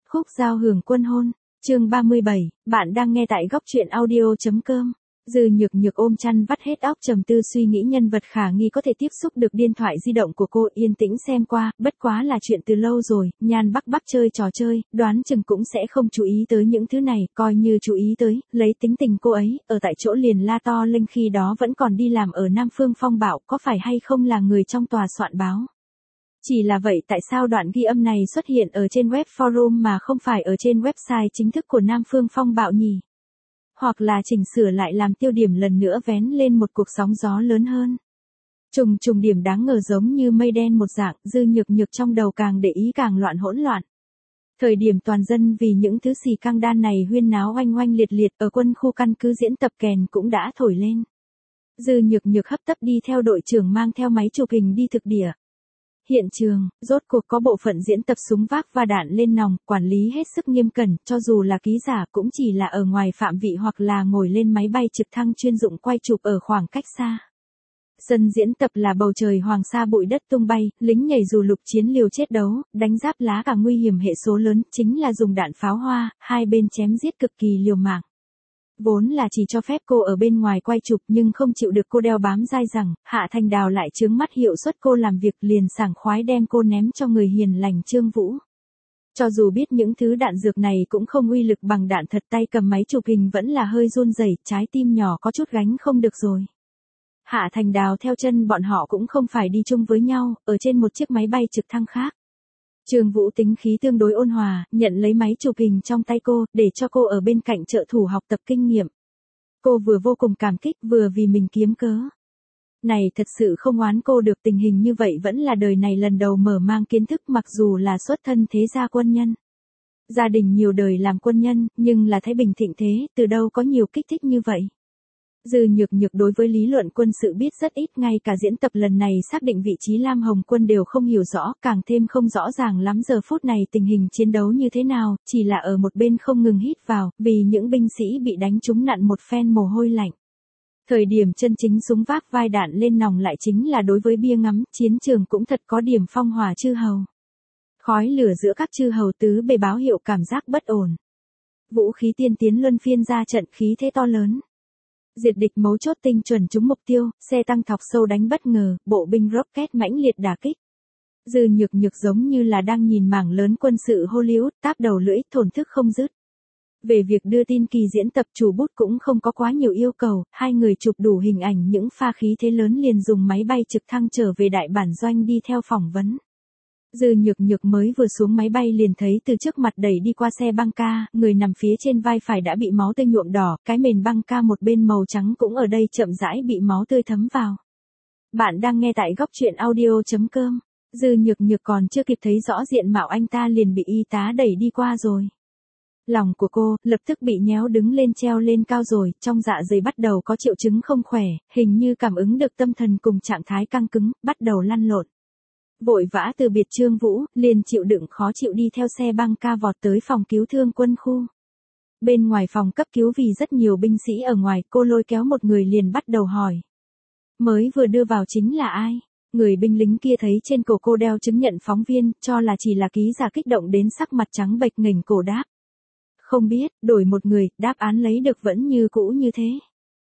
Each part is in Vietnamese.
Khúc giao hưởng quân hôn, chương 37, bạn đang nghe tại góc truyện audio.com. Dư Nhược Nhược ôm chăn vắt hết óc trầm tư suy nghĩ nhân vật khả nghi có thể tiếp xúc được điện thoại di động của cô, yên tĩnh xem qua, bất quá là chuyện từ lâu rồi, Nhan Bắc Bắc chơi trò chơi, đoán chừng cũng sẽ không chú ý tới những thứ này, coi như chú ý tới, lấy tính tình cô ấy, ở tại chỗ liền la to lên, khi đó vẫn còn đi làm ở Nam Phương Phong Bạo, có phải hay không là người trong tòa soạn báo. Chỉ là vậy tại sao đoạn ghi âm này xuất hiện ở trên web forum mà không phải ở trên website chính thức của Nam Phương Phong Bạo nhỉ? Hoặc là chỉnh sửa lại làm tiêu điểm lần nữa vén lên một cuộc sóng gió lớn hơn. Trùng điểm đáng ngờ giống như mây đen một dạng, Dư Nhược Nhược trong đầu càng để ý càng loạn hỗn loạn. Thời điểm toàn dân vì những thứ xì căng đan này huyên náo oanh oanh liệt liệt, ở quân khu căn cứ diễn tập kèn cũng đã thổi lên. Dư Nhược Nhược hấp tấp đi theo đội trưởng mang theo máy chụp hình đi thực địa. Hiện trường, rốt cuộc có bộ phận diễn tập súng vác và đạn lên nòng, quản lý hết sức nghiêm cẩn, cho dù là ký giả cũng chỉ là ở ngoài phạm vị hoặc là ngồi lên máy bay trực thăng chuyên dụng quay chụp ở khoảng cách xa. Sân diễn tập là bầu trời hoàng sa bụi đất tung bay, lính nhảy dù lục chiến liều chết đấu, đánh giáp lá cả nguy hiểm hệ số lớn, chính là dùng đạn pháo hoa, hai bên chém giết cực kỳ liều mạng. Vốn là chỉ cho phép cô ở bên ngoài quay chụp nhưng không chịu được cô đeo bám dai dẳng, Hạ Thành Đào lại chướng mắt hiệu suất cô làm việc, liền sảng khoái đem cô ném cho người hiền lành Trương Vũ. Cho dù biết những thứ đạn dược này cũng không uy lực bằng đạn thật, tay cầm máy chụp hình vẫn là hơi run rẩy, trái tim nhỏ có chút gánh không được rồi. Hạ Thành Đào theo chân bọn họ cũng không phải đi chung với nhau, ở trên một chiếc máy bay trực thăng khác. Trương Vũ tính khí tương đối ôn hòa, nhận lấy máy chụp hình trong tay cô, để cho cô ở bên cạnh trợ thủ học tập kinh nghiệm. Cô vừa vô cùng cảm kích, vừa vì mình kiếm cớ. Này thật sự không oán cô được, tình hình như vậy vẫn là đời này lần đầu mở mang kiến thức, mặc dù là xuất thân thế gia quân nhân. Gia đình nhiều đời làm quân nhân, nhưng là Thái Bình thịnh thế, từ đâu có nhiều kích thích như vậy. Dư Nhược Nhược đối với lý luận quân sự biết rất ít, ngay cả diễn tập lần này xác định vị trí Lam Hồng Quân đều không hiểu rõ, càng thêm không rõ ràng lắm giờ phút này tình hình chiến đấu như thế nào, chỉ là ở một bên không ngừng hít vào, vì những binh sĩ bị đánh trúng nặn một phen mồ hôi lạnh. Thời điểm chân chính súng vác vai đạn lên nòng lại chính là đối với bia ngắm, chiến trường cũng thật có điểm phong hỏa chư hầu. Khói lửa giữa các chư hầu tứ bề báo hiệu cảm giác bất ổn. Vũ khí tiên tiến luân phiên ra trận, khí thế to lớn. Diệt địch mấu chốt tinh chuẩn trúng mục tiêu, xe tăng thọc sâu đánh bất ngờ, bộ binh rocket mãnh liệt đả kích. Dư Nhược Nhược giống như là đang nhìn mảng lớn quân sự Hollywood, táp đầu lưỡi, thổn thức không dứt. Về việc đưa tin kỳ diễn tập, chủ bút cũng không có quá nhiều yêu cầu, hai người chụp đủ hình ảnh những pha khí thế lớn liền dùng máy bay trực thăng trở về đại bản doanh đi theo phỏng vấn. Dư Nhược Nhược mới vừa xuống máy bay liền thấy từ trước mặt đẩy đi qua xe băng ca, người nằm phía trên vai phải đã bị máu tươi nhuộm đỏ, cái mền băng ca một bên màu trắng cũng ở đây chậm rãi bị máu tươi thấm vào. Bạn đang nghe tại góc truyện audio.com. Dư Nhược Nhược còn chưa kịp thấy rõ diện mạo anh ta liền bị y tá đẩy đi qua rồi. Lòng của cô lập tức bị nhéo đứng lên, treo lên cao rồi, trong dạ dày bắt đầu có triệu chứng không khỏe, hình như cảm ứng được tâm thần cùng trạng thái căng cứng, bắt đầu lăn lộn. Vội vã từ biệt Trương Vũ, liền chịu đựng khó chịu đi theo xe băng ca vọt tới phòng cứu thương quân khu. Bên ngoài phòng cấp cứu vì rất nhiều binh sĩ ở ngoài, cô lôi kéo một người liền bắt đầu hỏi. Mới vừa đưa vào chính là ai? Người binh lính kia thấy trên cổ cô đeo chứng nhận phóng viên, cho là chỉ là ký giả, kích động đến sắc mặt trắng bệch nghềnh cổ đáp. Không biết, đổi một người, đáp án lấy được vẫn như cũ như thế.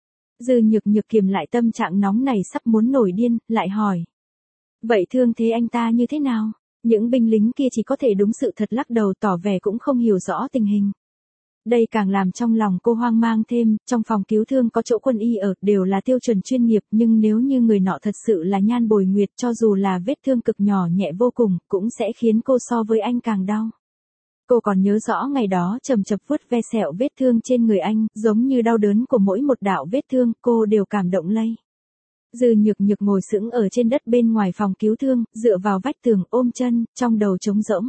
Dư Nhược Nhược kiềm lại tâm trạng nóng này sắp muốn nổi điên, lại hỏi. Vậy thương thế anh ta như thế nào? Những binh lính kia chỉ có thể đúng sự thật lắc đầu, tỏ vẻ cũng không hiểu rõ tình hình. Đây càng làm trong lòng cô hoang mang thêm, trong phòng cứu thương có chỗ quân y ở, đều là tiêu chuẩn chuyên nghiệp, nhưng nếu như người nọ thật sự là Nhan Bồi Nguyệt, cho dù là vết thương cực nhỏ nhẹ vô cùng, cũng sẽ khiến cô so với anh càng đau. Cô còn nhớ rõ ngày đó chầm chập vuốt ve sẹo vết thương trên người anh, giống như đau đớn của mỗi một đạo vết thương, cô đều cảm động lây. Dư Nhược Nhược ngồi sững ở trên đất bên ngoài phòng cứu thương, dựa vào vách tường, ôm chân, trong đầu trống rỗng.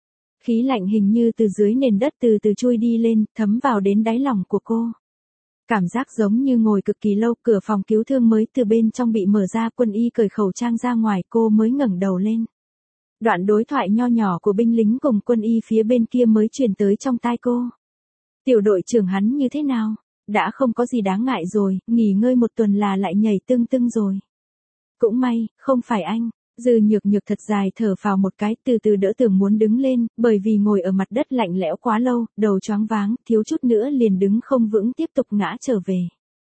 Khí lạnh hình như từ dưới nền đất từ từ chui đi lên, thấm vào đến đáy lòng của cô. Cảm giác giống như ngồi cực kỳ lâu, cửa phòng cứu thương mới từ bên trong bị mở ra, quân y cởi khẩu trang ra ngoài, cô mới ngẩng đầu lên. Đoạn đối thoại nho nhỏ của binh lính cùng quân y phía bên kia mới truyền tới trong tai cô. Tiểu đội trưởng hắn như thế nào? Đã không có gì đáng ngại rồi, nghỉ ngơi một tuần là lại nhảy tưng tưng rồi. Cũng may, không phải anh. Dư nhược nhược thật dài thở phào một cái, từ từ đỡ tường muốn đứng lên, bởi vì ngồi ở mặt đất lạnh lẽo quá lâu, đầu choáng váng, thiếu chút nữa liền đứng không vững tiếp tục ngã trở về.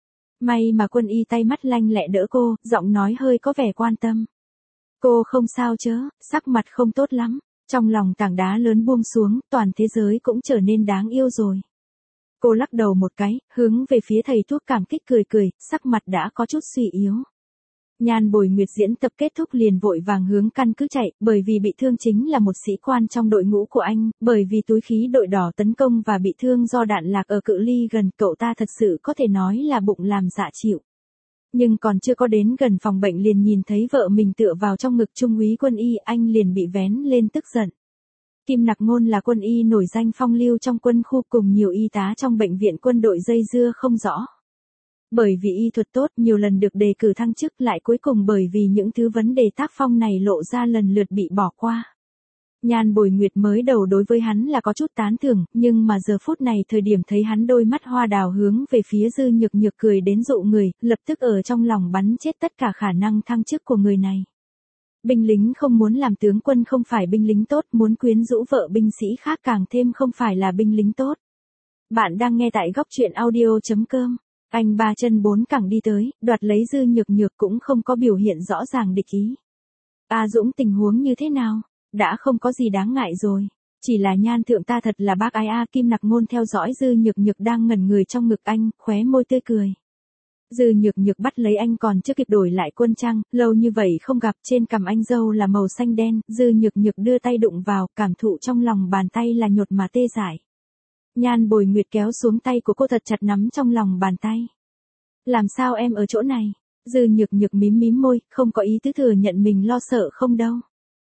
May mà Quân Y tay mắt lanh lẹ đỡ cô, giọng nói hơi có vẻ quan tâm. Cô không sao chớ, sắc mặt không tốt lắm, trong lòng tảng đá lớn buông xuống, toàn thế giới cũng trở nên đáng yêu rồi. Cô lắc đầu một cái, hướng về phía thầy thuốc cảm kích cười cười, sắc mặt đã có chút suy yếu. Nhan Bồi Nguyệt diễn tập kết thúc liền vội vàng hướng căn cứ chạy, bởi vì bị thương chính là một sĩ quan trong đội ngũ của anh, bởi vì túi khí đội đỏ tấn công và bị thương do đạn lạc ở cự ly gần, cậu ta thật sự có thể nói là bụng làm dạ chịu. Nhưng còn chưa có đến gần phòng bệnh liền nhìn thấy vợ mình tựa vào trong ngực Trung úy Quân Y, anh liền bị vén lên tức giận. Kim Nặc Ngôn là quân y nổi danh phong lưu trong quân khu cùng nhiều y tá trong bệnh viện quân đội dây dưa không rõ. Bởi vì y thuật tốt nhiều lần được đề cử thăng chức lại cuối cùng bởi vì những thứ vấn đề tác phong này lộ ra lần lượt bị bỏ qua. Nhan Bồi Nguyệt mới đầu đối với hắn là có chút tán thưởng, nhưng mà giờ phút này thời điểm thấy hắn đôi mắt hoa đào hướng về phía Dư Nhược Nhược cười đến dụ người, lập tức ở trong lòng bắn chết tất cả khả năng thăng chức của người này. Binh lính không muốn làm tướng quân không phải binh lính tốt, muốn quyến rũ vợ binh sĩ khác càng thêm không phải là binh lính tốt. Bạn đang nghe tại góc truyện audio.com. Anh ba chân bốn cẳng đi tới, đoạt lấy Dư Nhược Nhược cũng không có biểu hiện rõ ràng địch ý. A Dũng tình huống như thế nào? Đã không có gì đáng ngại rồi. Chỉ là Nhan thượng ta thật là bác ái a. Kim Nặc Ngôn theo dõi Dư Nhược Nhược đang ngẩn người trong ngực anh, khóe môi tươi cười. Dư Nhược Nhược bắt lấy anh còn chưa kịp đổi lại quân trang, lâu như vậy không gặp, trên cằm anh râu là màu xanh đen, Dư Nhược Nhược đưa tay đụng vào, cảm thụ trong lòng bàn tay là nhột mà tê dại. Nhan Bồi Nguyệt kéo xuống tay của cô thật chặt nắm trong lòng bàn tay. Làm sao em ở chỗ này? Dư Nhược Nhược mím mím môi, không có ý tứ thừa nhận mình lo sợ không đâu.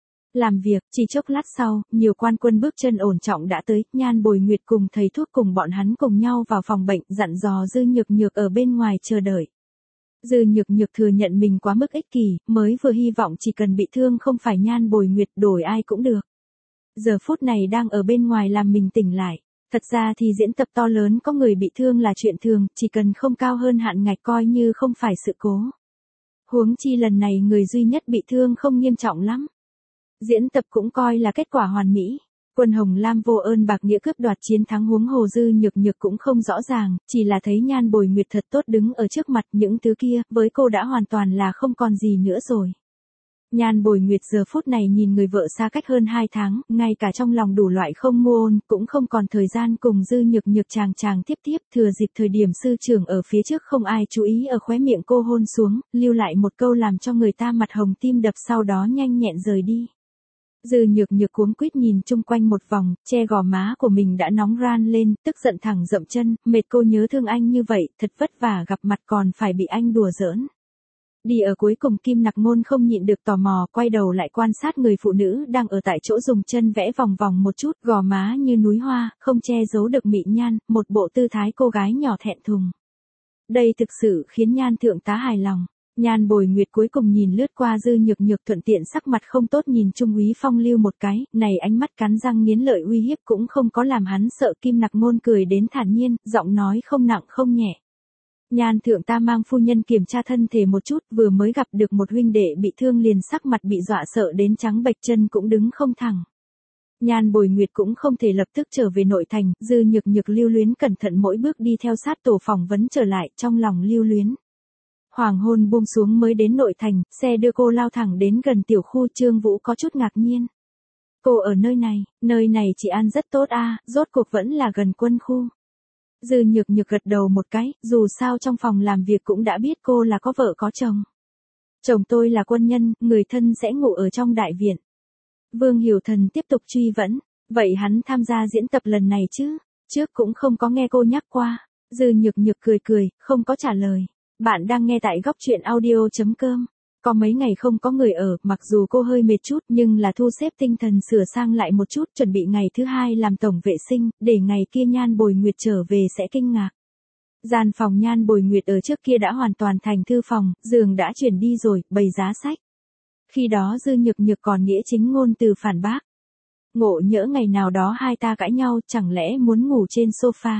Làm việc, chỉ chốc lát sau, nhiều quan quân bước chân ổn trọng đã tới, Nhan Bồi Nguyệt cùng thầy thuốc cùng bọn hắn cùng nhau vào phòng bệnh, dặn dò Dư Nhược Nhược ở bên ngoài chờ đợi. Dư Nhược Nhược thừa nhận mình quá mức ích kỷ, mới vừa hy vọng chỉ cần bị thương không phải Nhan Bồi Nguyệt đổi ai cũng được. Giờ phút này đang ở bên ngoài làm mình tỉnh lại. Thật ra thì diễn tập to lớn có người bị thương là chuyện thường, chỉ cần không cao hơn hạn ngạch coi như không phải sự cố. Huống chi lần này người duy nhất bị thương không nghiêm trọng lắm. Diễn tập cũng coi là kết quả hoàn mỹ. Quân Hồng Lam vô ơn bạc nghĩa cướp đoạt chiến thắng huống hồ Dư Nhược Nhược cũng không rõ ràng, chỉ là thấy Nhan Bồi Nguyệt thật tốt đứng ở trước mặt những thứ kia, với cô đã hoàn toàn là không còn gì nữa rồi. Nhan Bồi Nguyệt giờ phút này nhìn người vợ xa cách hơn 2 tháng, ngay cả trong lòng đủ loại không ôn, cũng không còn thời gian cùng Dư Nhược Nhược chàng tiếp, thừa dịp thời điểm sư trưởng ở phía trước không ai chú ý ở khóe miệng cô hôn xuống, lưu lại một câu làm cho người ta mặt hồng tim đập sau đó nhanh nhẹn rời đi. Dư Nhược Nhược cuống quýt nhìn chung quanh một vòng, che gò má của mình đã nóng ran lên, tức giận thẳng dậm chân, mệt cô nhớ thương anh như vậy, thật vất vả gặp mặt còn phải bị anh đùa giỡn. Đi ở cuối cùng Kim Nặc Ngôn không nhịn được tò mò, quay đầu lại quan sát người phụ nữ đang ở tại chỗ dùng chân vẽ vòng vòng một chút, gò má như núi hoa, không che giấu được mị nhan, một bộ tư thái cô gái nhỏ thẹn thùng. Đây thực sự khiến Nhan thượng tá hài lòng. Nhan Bồi Nguyệt cuối cùng nhìn lướt qua Dư Nhược Nhược thuận tiện sắc mặt không tốt nhìn Trung úy Phong Lưu một cái, này ánh mắt cắn răng nghiến lợi uy hiếp cũng không có làm hắn sợ. Kim Nặc Ngôn cười đến thản nhiên, giọng nói không nặng không nhẹ. Nhan thượng ta mang phu nhân kiểm tra thân thể một chút, vừa mới gặp được một huynh đệ bị thương liền sắc mặt bị dọa sợ đến trắng bệch chân cũng đứng không thẳng. Nhan Bồi Nguyệt cũng không thể lập tức trở về nội thành, Dư Nhược Nhược lưu luyến cẩn thận mỗi bước đi theo sát tổ phỏng vấn trở lại, trong lòng lưu luyến. Hoàng hôn buông xuống mới đến nội thành, xe đưa cô lao thẳng đến gần tiểu khu. Trương Vũ có chút ngạc nhiên. Cô ở nơi này chị ăn rất tốt a, rốt cuộc vẫn là gần quân khu. Dư Nhược Nhược gật đầu một cái, dù sao trong phòng làm việc cũng đã biết cô là có vợ có chồng. Chồng tôi là quân nhân, người thân sẽ ngủ ở trong đại viện. Vương Hiểu Thần tiếp tục truy vấn, vậy hắn tham gia diễn tập lần này chứ? Trước cũng không có nghe cô nhắc qua. Dư Nhược Nhược cười, không có trả lời. Bạn đang nghe tại góc truyện audio.com. Có mấy ngày không có người ở, mặc dù cô hơi mệt chút nhưng là thu xếp tinh thần sửa sang lại một chút, chuẩn bị ngày thứ 2 làm tổng vệ sinh, để ngày kia Nhan Bồi Nguyệt trở về sẽ kinh ngạc. Gian phòng Nhan Bồi Nguyệt ở trước kia đã hoàn toàn thành thư phòng, giường đã chuyển đi rồi, bày giá sách. Khi đó Dư Nhược Nhược còn nghĩa chính ngôn từ phản bác. Ngộ nhỡ ngày nào đó hai ta cãi nhau, chẳng lẽ muốn ngủ trên sofa.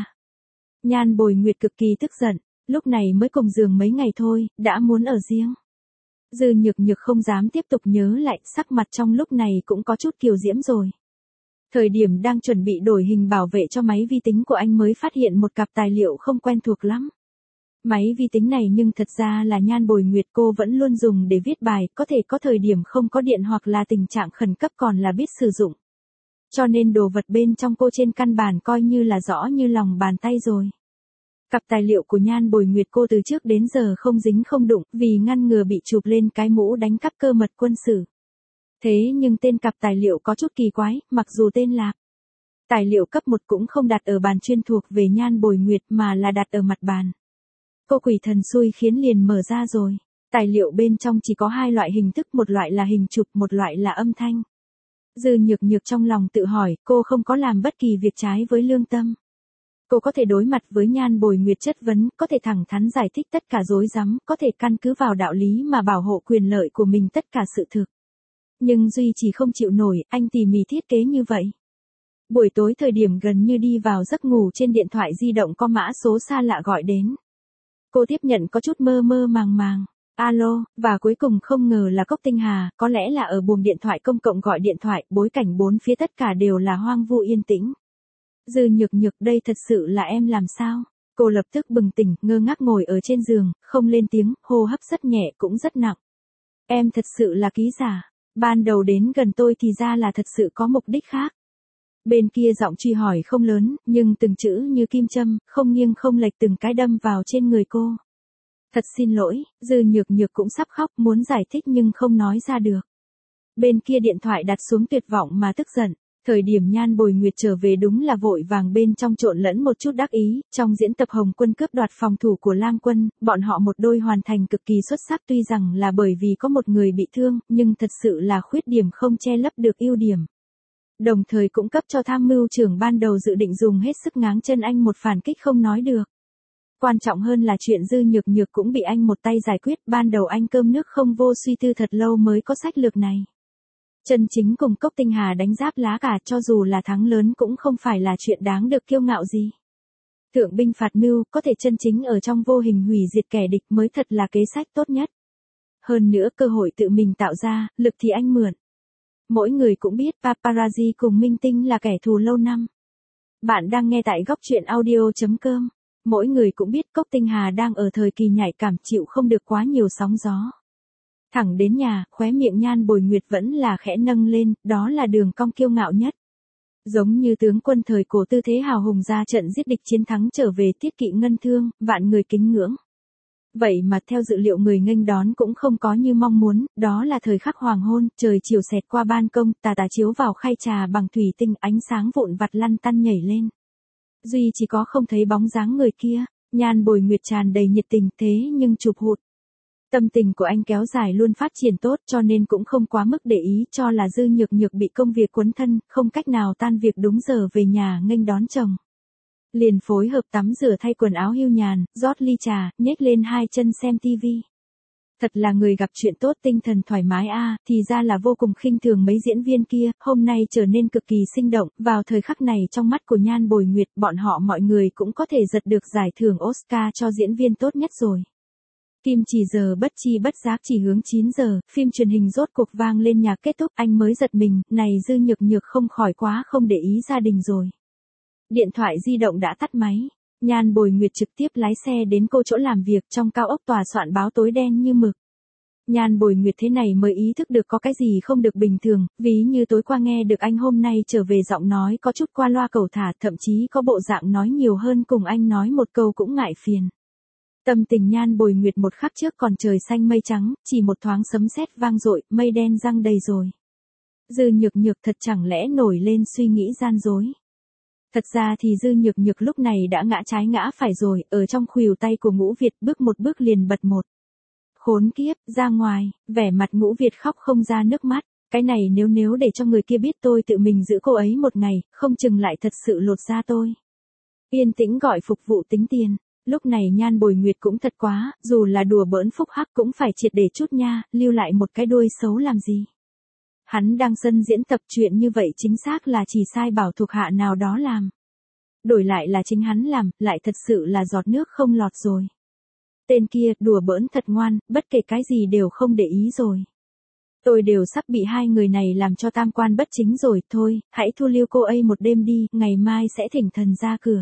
Nhan Bồi Nguyệt cực kỳ tức giận, lúc này mới cùng giường mấy ngày thôi, đã muốn ở riêng. Dư nhược nhược không dám tiếp tục nhớ lại, sắc mặt trong lúc này cũng có chút kiều diễm rồi. Thời điểm đang chuẩn bị đổi hình bảo vệ cho máy vi tính của anh mới phát hiện một cặp tài liệu không quen thuộc lắm. Máy vi tính này nhưng thật ra là Nhan Bồi Nguyệt cô vẫn luôn dùng để viết bài, có thể có thời điểm không có điện hoặc là tình trạng khẩn cấp còn là biết sử dụng. Cho nên đồ vật bên trong cô trên căn bản coi như là rõ như lòng bàn tay rồi. Cặp tài liệu của Nhan Bồi Nguyệt cô từ trước đến giờ không dính không đụng, vì ngăn ngừa bị chụp lên cái mũ đánh cắp cơ mật quân sự. Thế nhưng tên cặp tài liệu có chút kỳ quái, mặc dù tên là tài liệu cấp 1 cũng không đặt ở bàn chuyên thuộc về Nhan Bồi Nguyệt mà là đặt ở mặt bàn. Cô quỷ thần xui khiến liền mở ra rồi. Tài liệu bên trong chỉ có hai loại hình thức, một loại là hình chụp, một loại là âm thanh. Dư nhược nhược trong lòng tự hỏi, cô không có làm bất kỳ việc trái với lương tâm. Cô có thể đối mặt với Nhan Bồi Nguyệt chất vấn, có thể thẳng thắn giải thích tất cả rối rắm, có thể căn cứ vào đạo lý mà bảo hộ quyền lợi của mình tất cả sự thực. Nhưng Duy chỉ không chịu nổi, anh tỉ mỉ thiết kế như vậy. Buổi tối thời điểm gần như đi vào giấc ngủ, trên điện thoại di động có mã số xa lạ gọi đến. Cô tiếp nhận có chút mơ mơ màng màng. Alo, và cuối cùng không ngờ là Cốc Tinh Hà, có lẽ là ở buồng điện thoại công cộng gọi điện thoại, bối cảnh bốn phía tất cả đều là hoang vu yên tĩnh. Dư nhược nhược, đây thật sự là em làm sao? Cô lập tức bừng tỉnh, ngơ ngác ngồi ở trên giường, không lên tiếng, hô hấp rất nhẹ cũng rất nặng. Em thật sự là ký giả. Ban đầu đến gần tôi thì ra là thật sự có mục đích khác. Bên kia giọng truy hỏi không lớn, nhưng từng chữ như kim châm, không nghiêng không lệch từng cái đâm vào trên người cô. Thật xin lỗi, Dư nhược nhược cũng sắp khóc, muốn giải thích nhưng không nói ra được. Bên kia điện thoại đặt xuống tuyệt vọng mà tức giận. Thời điểm Nhan Bồi Nguyệt trở về đúng là vội vàng, bên trong trộn lẫn một chút đắc ý. Trong diễn tập Hồng Quân cướp đoạt phòng thủ của Lang Quân, bọn họ một đôi hoàn thành cực kỳ xuất sắc, tuy rằng là bởi vì có một người bị thương, nhưng thật sự là khuyết điểm không che lấp được ưu điểm. Đồng thời cũng cấp cho tham mưu trưởng ban đầu dự định dùng hết sức ngáng chân anh một phản kích không nói được. Quan trọng hơn là chuyện Dư nhược nhược cũng bị anh một tay giải quyết, ban đầu anh cơm nước không vô suy tư thật lâu mới có sách lược này. Chân chính cùng Cốc Tinh Hà đánh giáp lá cả, cho dù là thắng lớn cũng không phải là chuyện đáng được kiêu ngạo gì. Thượng binh phạt mưu, có thể chân chính ở trong vô hình hủy diệt kẻ địch mới thật là kế sách tốt nhất. Hơn nữa cơ hội tự mình tạo ra, lực thì anh mượn. Mỗi người cũng biết paparazzi cùng minh tinh là kẻ thù lâu năm. Bạn đang nghe tại góc truyện audio.com. Mỗi người cũng biết Cốc Tinh Hà đang ở thời kỳ nhạy cảm, chịu không được quá nhiều sóng gió. Thẳng đến nhà, khóe miệng Nhan Bồi Nguyệt vẫn là khẽ nâng lên, đó là đường cong kiêu ngạo nhất. Giống như tướng quân thời cổ tư thế hào hùng ra trận giết địch chiến thắng trở về, tiết kỵ ngân thương, vạn người kính ngưỡng. Vậy mà theo dự liệu người nghênh đón cũng không có như mong muốn, đó là thời khắc hoàng hôn, trời chiều xẹt qua ban công, tà tà chiếu vào khay trà bằng thủy tinh, ánh sáng vụn vặt lăn tăn nhảy lên. Duy chỉ có không thấy bóng dáng người kia. Nhan Bồi Nguyệt tràn đầy nhiệt tình, thế nhưng chụp hụt. Tâm tình của anh kéo dài luôn phát triển tốt, cho nên cũng không quá mức để ý, cho là Dư nhược nhược bị công việc cuốn thân, không cách nào tan việc đúng giờ về nhà nghênh đón chồng. Liền phối hợp tắm rửa thay quần áo hiu nhàn, rót ly trà, nhếch lên hai chân xem tivi. Thật là người gặp chuyện tốt, tinh thần thoải mái a, thì ra là vô cùng khinh thường mấy diễn viên kia, hôm nay trở nên cực kỳ sinh động, vào thời khắc này trong mắt của Nhan Bồi Nguyệt, bọn họ mọi người cũng có thể giật được giải thưởng Oscar cho diễn viên tốt nhất rồi. Kim chỉ giờ bất chi bất giác chỉ hướng 9 giờ, phim truyền hình rốt cuộc vang lên nhạc kết thúc, anh mới giật mình, này Dư nhược nhược không khỏi quá không để ý gia đình rồi. Điện thoại di động đã tắt máy. Nhan Bồi Nguyệt trực tiếp lái xe đến cô chỗ làm việc, trong cao ốc tòa soạn báo tối đen như mực. Nhan Bồi Nguyệt thế này mới ý thức được có cái gì không được bình thường, ví như tối qua nghe được anh hôm nay trở về giọng nói có chút qua loa cẩu thả, thậm chí có bộ dạng nói nhiều hơn cùng anh nói một câu cũng ngại phiền. Tâm tình Nhan Bồi Nguyệt một khắc trước còn trời xanh mây trắng, chỉ một thoáng sấm sét vang dội, mây đen giăng đầy rồi. Dư nhược nhược thật chẳng lẽ nổi lên suy nghĩ gian dối. Thật ra thì Dư nhược nhược lúc này đã ngã trái ngã phải rồi, ở trong khuỷu tay của Ngũ Việt, bước một bước liền bật một. Khốn kiếp, ra ngoài, vẻ mặt Ngũ Việt khóc không ra nước mắt, cái này nếu để cho người kia biết tôi tự mình giữ cô ấy một ngày, không chừng lại thật sự lột da tôi. Yên tĩnh gọi phục vụ tính tiền. Lúc này Nhan Bồi Nguyệt cũng thật quá, dù là đùa bỡn phúc hắc cũng phải triệt để chút nha, lưu lại một cái đuôi xấu làm gì. Hắn đang sân diễn tập, chuyện như vậy chính xác là chỉ sai bảo thuộc hạ nào đó làm. Đổi lại là chính hắn làm, lại thật sự là giọt nước không lọt rồi. Tên kia, đùa bỡn thật ngoan, bất kể cái gì đều không để ý rồi. Tôi đều sắp bị hai người này làm cho tam quan bất chính rồi, thôi, hãy thu lưu cô ấy một đêm đi, ngày mai sẽ thỉnh thần ra cửa.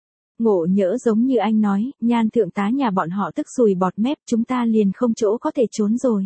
Ngộ nhỡ giống như anh nói, Nhan thượng tá nhà bọn họ tức sùi bọt mép, chúng ta liền không chỗ có thể trốn rồi.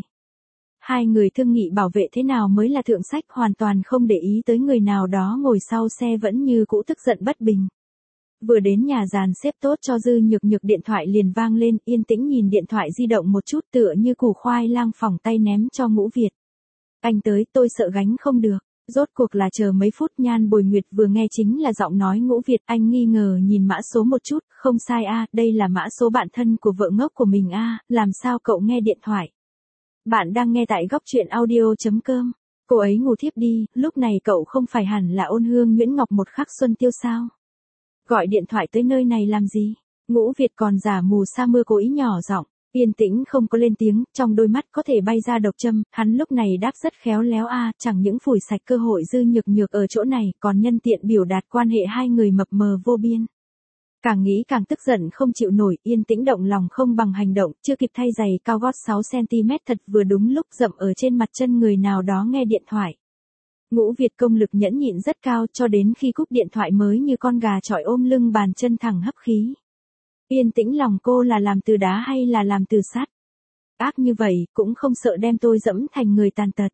Hai người thương nghị bảo vệ thế nào mới là thượng sách, hoàn toàn không để ý tới người nào đó ngồi sau xe vẫn như cũ tức giận bất bình. Vừa đến nhà dàn xếp tốt cho Dư Nhược Nhược, điện thoại liền vang lên, yên tĩnh nhìn điện thoại di động một chút, tựa như củ khoai lang phỏng tay ném cho Ngũ Việt. Anh tới, tôi sợ gánh không được. Rốt cuộc là chờ mấy phút. Nhan Bồi Nguyệt vừa nghe chính là giọng nói Ngũ Việt, anh nghi ngờ nhìn mã số một chút, không sai a, đây là mã số bạn thân của vợ ngốc của mình a, làm sao cậu nghe điện thoại? Bạn đang nghe tại góc truyện audio.com. Cô ấy ngủ thiếp đi, lúc này cậu không phải hẳn là Ôn Hương Nguyễn Ngọc một khắc xuân tiêu sao? Gọi điện thoại tới nơi này làm gì? Ngũ Việt còn giả mù sa mưa cố ý nhỏ giọng. Yên tĩnh không có lên tiếng, trong đôi mắt có thể bay ra độc châm, hắn lúc này đáp rất khéo léo a, chẳng những phủi sạch cơ hội Dư Nhược Nhược ở chỗ này, còn nhân tiện biểu đạt quan hệ hai người mập mờ vô biên. Càng nghĩ càng tức giận không chịu nổi, yên tĩnh động lòng không bằng hành động, chưa kịp thay giày cao gót 6cm thật vừa đúng lúc dậm ở trên mặt chân người nào đó nghe điện thoại. Ngũ Việt công lực nhẫn nhịn rất cao, cho đến khi cúp điện thoại mới như con gà chọi ôm lưng bàn chân thẳng hấp khí. Yên tĩnh lòng cô là làm từ đá hay là làm từ sắt? Ác như vậy, cũng không sợ đem tôi dẫm thành người tàn tật.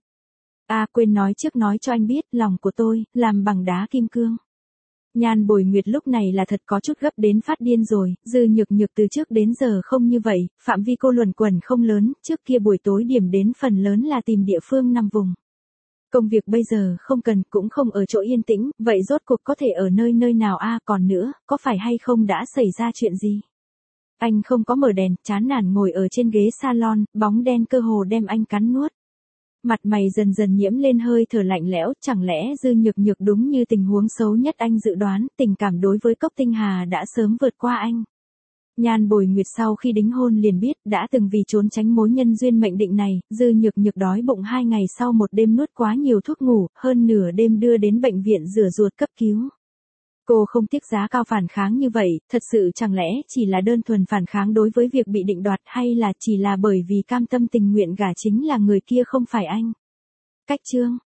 À quên nói trước nói cho anh biết, lòng của tôi, làm bằng đá kim cương. Nhan Bồi Nguyệt lúc này là thật có chút gấp đến phát điên rồi, Dư Nhược Nhược từ trước đến giờ không như vậy, phạm vi cô luẩn quẩn không lớn, trước kia buổi tối điểm đến phần lớn là tìm địa phương nằm vùng. Công việc bây giờ không cần, cũng không ở chỗ yên tĩnh, vậy rốt cuộc có thể ở nơi nào a, còn nữa, có phải hay không đã xảy ra chuyện gì? Anh không có mở đèn, chán nản ngồi ở trên ghế salon, bóng đen cơ hồ đem anh cắn nuốt. Mặt mày dần dần nhiễm lên hơi thở lạnh lẽo, chẳng lẽ Dư Nhược Nhược đúng như tình huống xấu nhất anh dự đoán, tình cảm đối với Cốc Tinh Hà đã sớm vượt qua anh. Nhan Bồi Nguyệt sau khi đính hôn liền biết, đã từng vì trốn tránh mối nhân duyên mệnh định này, Dư Nhược Nhược đói bụng 2 ngày sau một đêm nuốt quá nhiều thuốc ngủ, hơn nửa đêm đưa đến bệnh viện rửa ruột cấp cứu. Cô không tiếc giá cao phản kháng như vậy, thật sự chẳng lẽ chỉ là đơn thuần phản kháng đối với việc bị định đoạt, hay là chỉ là bởi vì cam tâm tình nguyện gả chính là người kia không phải anh? Cách chương